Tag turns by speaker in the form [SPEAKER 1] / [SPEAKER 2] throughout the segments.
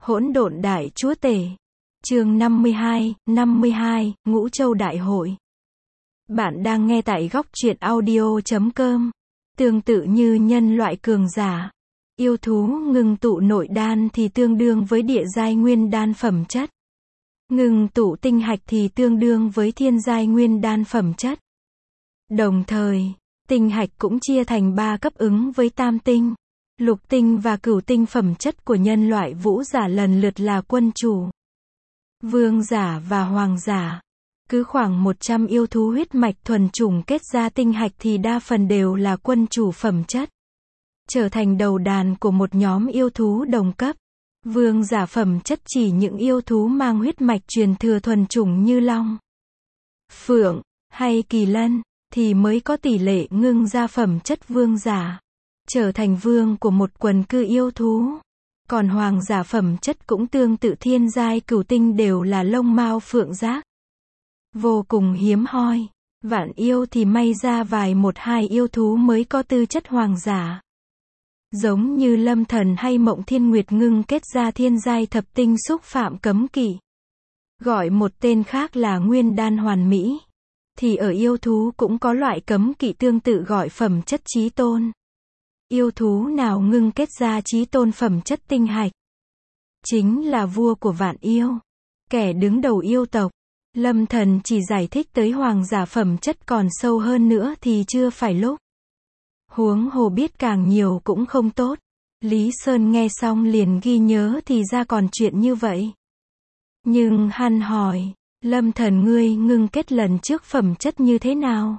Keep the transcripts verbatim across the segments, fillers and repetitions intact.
[SPEAKER 1] Hỗn độn đại chúa tể. Chương năm mươi hai, năm mươi hai, Ngũ Châu Đại Hội. Bạn đang nghe tại góc truyện audio chấm com. Tương tự như nhân loại cường giả, yêu thú ngưng tụ nội đan thì tương đương với địa giai nguyên đan phẩm chất. Ngưng tụ tinh hạch thì tương đương với thiên giai nguyên đan phẩm chất. Đồng thời, tinh hạch cũng chia thành ba cấp ứng với tam tinh, lục tinh và cửu tinh phẩm chất của nhân loại vũ giả lần lượt là quân chủ, vương giả và hoàng giả. Cứ khoảng một trăm yêu thú huyết mạch thuần chủng kết ra tinh hạch thì đa phần đều là quân chủ phẩm chất, trở thành đầu đàn của một nhóm yêu thú đồng cấp. Vương giả phẩm chất chỉ những yêu thú mang huyết mạch truyền thừa thuần chủng như long, phượng hay kỳ lân thì mới có tỷ lệ ngưng ra phẩm chất vương giả, trở thành vương của một quần cư yêu thú. Còn hoàng giả phẩm chất cũng tương tự thiên giai cửu tinh đều là lông mao phượng giác, vô cùng hiếm hoi. Vạn yêu thì may ra vài một hai yêu thú mới có tư chất hoàng giả. Giống như Lâm Thần hay Mộng Thiên Nguyệt ngưng kết ra thiên giai thập tinh xúc phạm cấm kỵ, gọi một tên khác là nguyên đan hoàn mỹ, thì ở yêu thú cũng có loại cấm kỵ tương tự gọi phẩm chất chí tôn. Yêu thú nào ngưng kết ra chí tôn phẩm chất tinh hạch, chính là vua của vạn yêu, kẻ đứng đầu yêu tộc. Lâm Thần chỉ giải thích tới hoàng giả phẩm chất, còn sâu hơn nữa thì chưa phải lúc. Huống hồ biết càng nhiều cũng không tốt. Lý Sơn nghe xong liền ghi nhớ thì ra còn chuyện như vậy. Nhưng hắn hỏi, Lâm Thần ngươi ngưng kết lần trước phẩm chất như thế nào?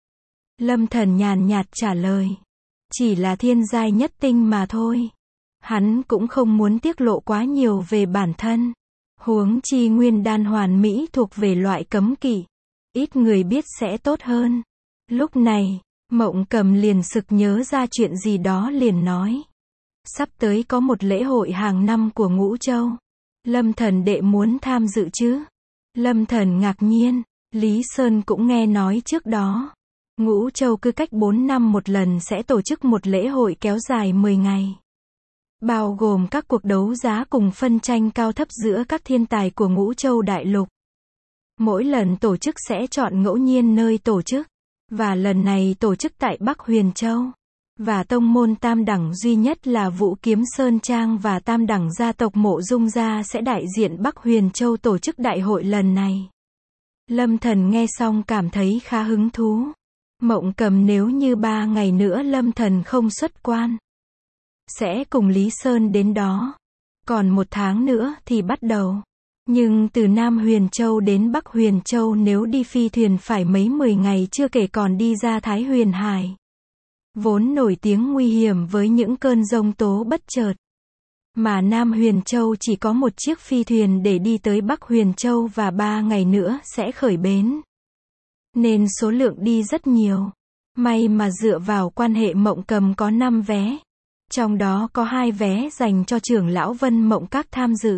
[SPEAKER 1] Lâm Thần nhàn nhạt trả lời, chỉ là thiên giai nhất tinh mà thôi. Hắn cũng không muốn tiết lộ quá nhiều về bản thân. Huống chi nguyên đan hoàn mỹ thuộc về loại cấm kỵ, ít người biết sẽ tốt hơn. Lúc này, Mộng Cầm liền sực nhớ ra chuyện gì đó liền nói, sắp tới có một lễ hội hàng năm của Ngũ Châu, Lâm Thần đệ muốn tham dự chứ? Lâm Thần ngạc nhiên, Lý Sơn cũng nghe nói trước đó, Ngũ Châu cứ cách bốn năm một lần sẽ tổ chức một lễ hội kéo dài mười ngày. Bao gồm các cuộc đấu giá cùng phân tranh cao thấp giữa các thiên tài của Ngũ Châu Đại Lục. Mỗi lần tổ chức sẽ chọn ngẫu nhiên nơi tổ chức, và lần này tổ chức tại Bắc Huyền Châu. Và tông môn tam đẳng duy nhất là Vũ Kiếm Sơn Trang và tam đẳng gia tộc Mộ Dung gia sẽ đại diện Bắc Huyền Châu tổ chức đại hội lần này. Lâm Thần nghe xong cảm thấy khá hứng thú. Mộng Cầm nếu như ba ngày nữa Lâm Thần không xuất quan, sẽ cùng Lý Sơn đến đó. Còn một tháng nữa thì bắt đầu. Nhưng từ Nam Huyền Châu đến Bắc Huyền Châu nếu đi phi thuyền phải mấy mười ngày, chưa kể còn đi ra Thái Huyền Hải, vốn nổi tiếng nguy hiểm với những cơn giông tố bất chợt. Mà Nam Huyền Châu chỉ có một chiếc phi thuyền để đi tới Bắc Huyền Châu và ba ngày nữa sẽ khởi bến. Nên số lượng đi rất nhiều. May mà dựa vào quan hệ Mộng Cầm có năm vé. Trong đó có hai vé dành cho trưởng lão Vân Mộng Các tham dự,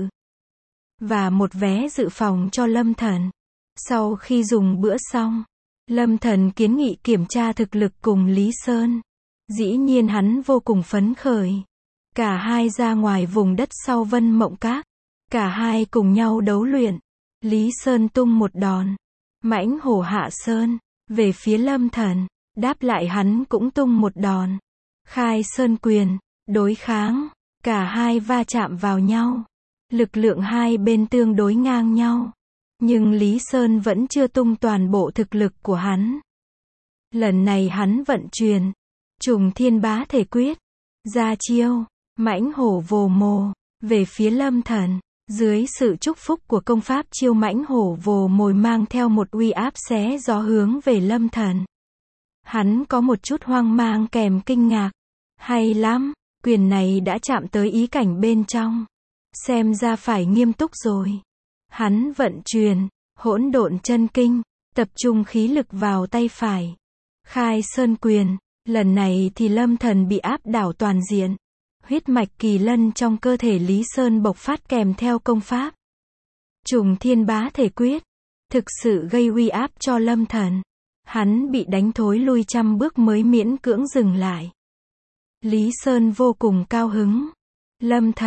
[SPEAKER 1] và một vé dự phòng cho Lâm Thần. Sau khi dùng bữa xong, Lâm Thần kiến nghị kiểm tra thực lực cùng Lý Sơn. Dĩ nhiên hắn vô cùng phấn khởi. Cả hai ra ngoài vùng đất sau Vân Mộng Các. Cả hai cùng nhau đấu luyện. Lý Sơn tung một đòn, Mãnh Hổ Hạ Sơn, về phía Lâm Thần. Đáp lại hắn cũng tung một đòn, Khai Sơn Quyền, đối kháng. Cả hai va chạm vào nhau. Lực lượng hai bên tương đối ngang nhau. Nhưng Lý Sơn vẫn chưa tung toàn bộ thực lực của hắn. Lần này hắn vận chuyển Trùng Thiên Bá Thể Quyết, ra chiêu Mãnh Hổ Vồ Mồi về phía Lâm Thần. Dưới sự chúc phúc của công pháp chiêu Mãnh Hổ Vồ Mồi mang theo một uy áp xé gió hướng về Lâm Thần. Hắn có một chút hoang mang kèm kinh ngạc. Hay lắm, quyền này đã chạm tới ý cảnh bên trong. Xem ra phải nghiêm túc rồi. Hắn vận chuyển Hỗn Độn Chân Kinh, tập trung khí lực vào tay phải. Khai Sơn Quyền, lần này thì Lâm Thần bị áp đảo toàn diện. Huyết mạch kỳ lân trong cơ thể Lý Sơn bộc phát kèm theo công pháp Trùng Thiên Bá Thể Quyết, thực sự gây uy áp cho Lâm Thần. Hắn bị đánh thối lui trăm bước mới miễn cưỡng dừng lại. Lý Sơn vô cùng cao hứng. Lâm Thần,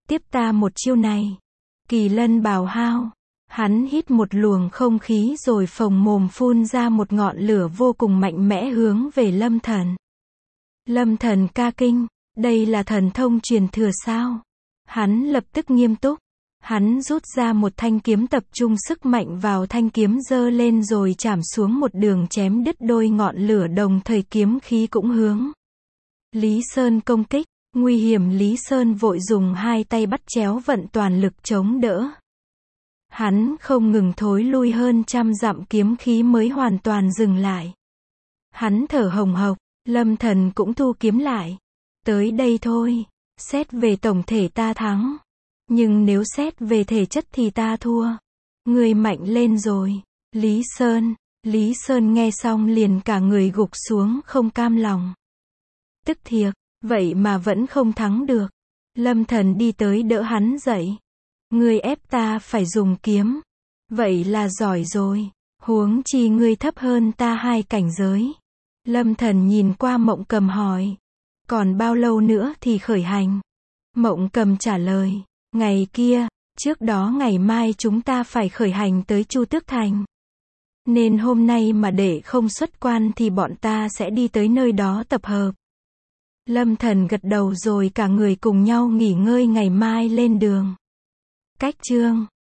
[SPEAKER 1] Tiếp ta một chiêu này. Kỳ Lân bảo hao. Hắn hít một luồng không khí rồi phồng mồm phun ra một ngọn lửa vô cùng mạnh mẽ hướng về Lâm Thần. Lâm Thần ca kinh, đây là thần thông truyền thừa sao? Hắn lập tức nghiêm túc. Hắn rút ra một thanh kiếm tập trung sức mạnh vào thanh kiếm giơ lên rồi chảm xuống một đường chém đứt đôi ngọn lửa, đồng thời kiếm khí cũng hướng Lý Sơn công kích. Nguy hiểm, Lý Sơn vội dùng hai tay bắt chéo vận toàn lực chống đỡ. Hắn không ngừng thối lui hơn trăm dặm, kiếm khí mới hoàn toàn dừng lại. Hắn thở hồng hộc, Lâm Thần cũng thu kiếm lại. Tới đây thôi, xét về tổng thể ta thắng. Nhưng nếu xét về thể chất thì ta thua. Người mạnh lên rồi. Lý Sơn, Lý Sơn nghe xong liền cả người gục xuống không cam lòng. Tức thiệt, vậy mà vẫn không thắng được. Lâm Thần đi tới đỡ hắn dậy. Ngươi ép ta phải dùng kiếm. Vậy là giỏi rồi. Huống chi ngươi thấp hơn ta hai cảnh giới. Lâm Thần nhìn qua Mộng Cầm hỏi. Còn bao lâu nữa thì khởi hành? Mộng Cầm trả lời. Ngày kia, trước đó ngày mai chúng ta phải khởi hành tới Chu Tước Thành. Nên hôm nay mà để không xuất quan thì bọn ta sẽ đi tới nơi đó tập hợp. Lâm Thần gật đầu rồi cả người cùng nhau nghỉ ngơi, ngày mai lên đường. Cách chương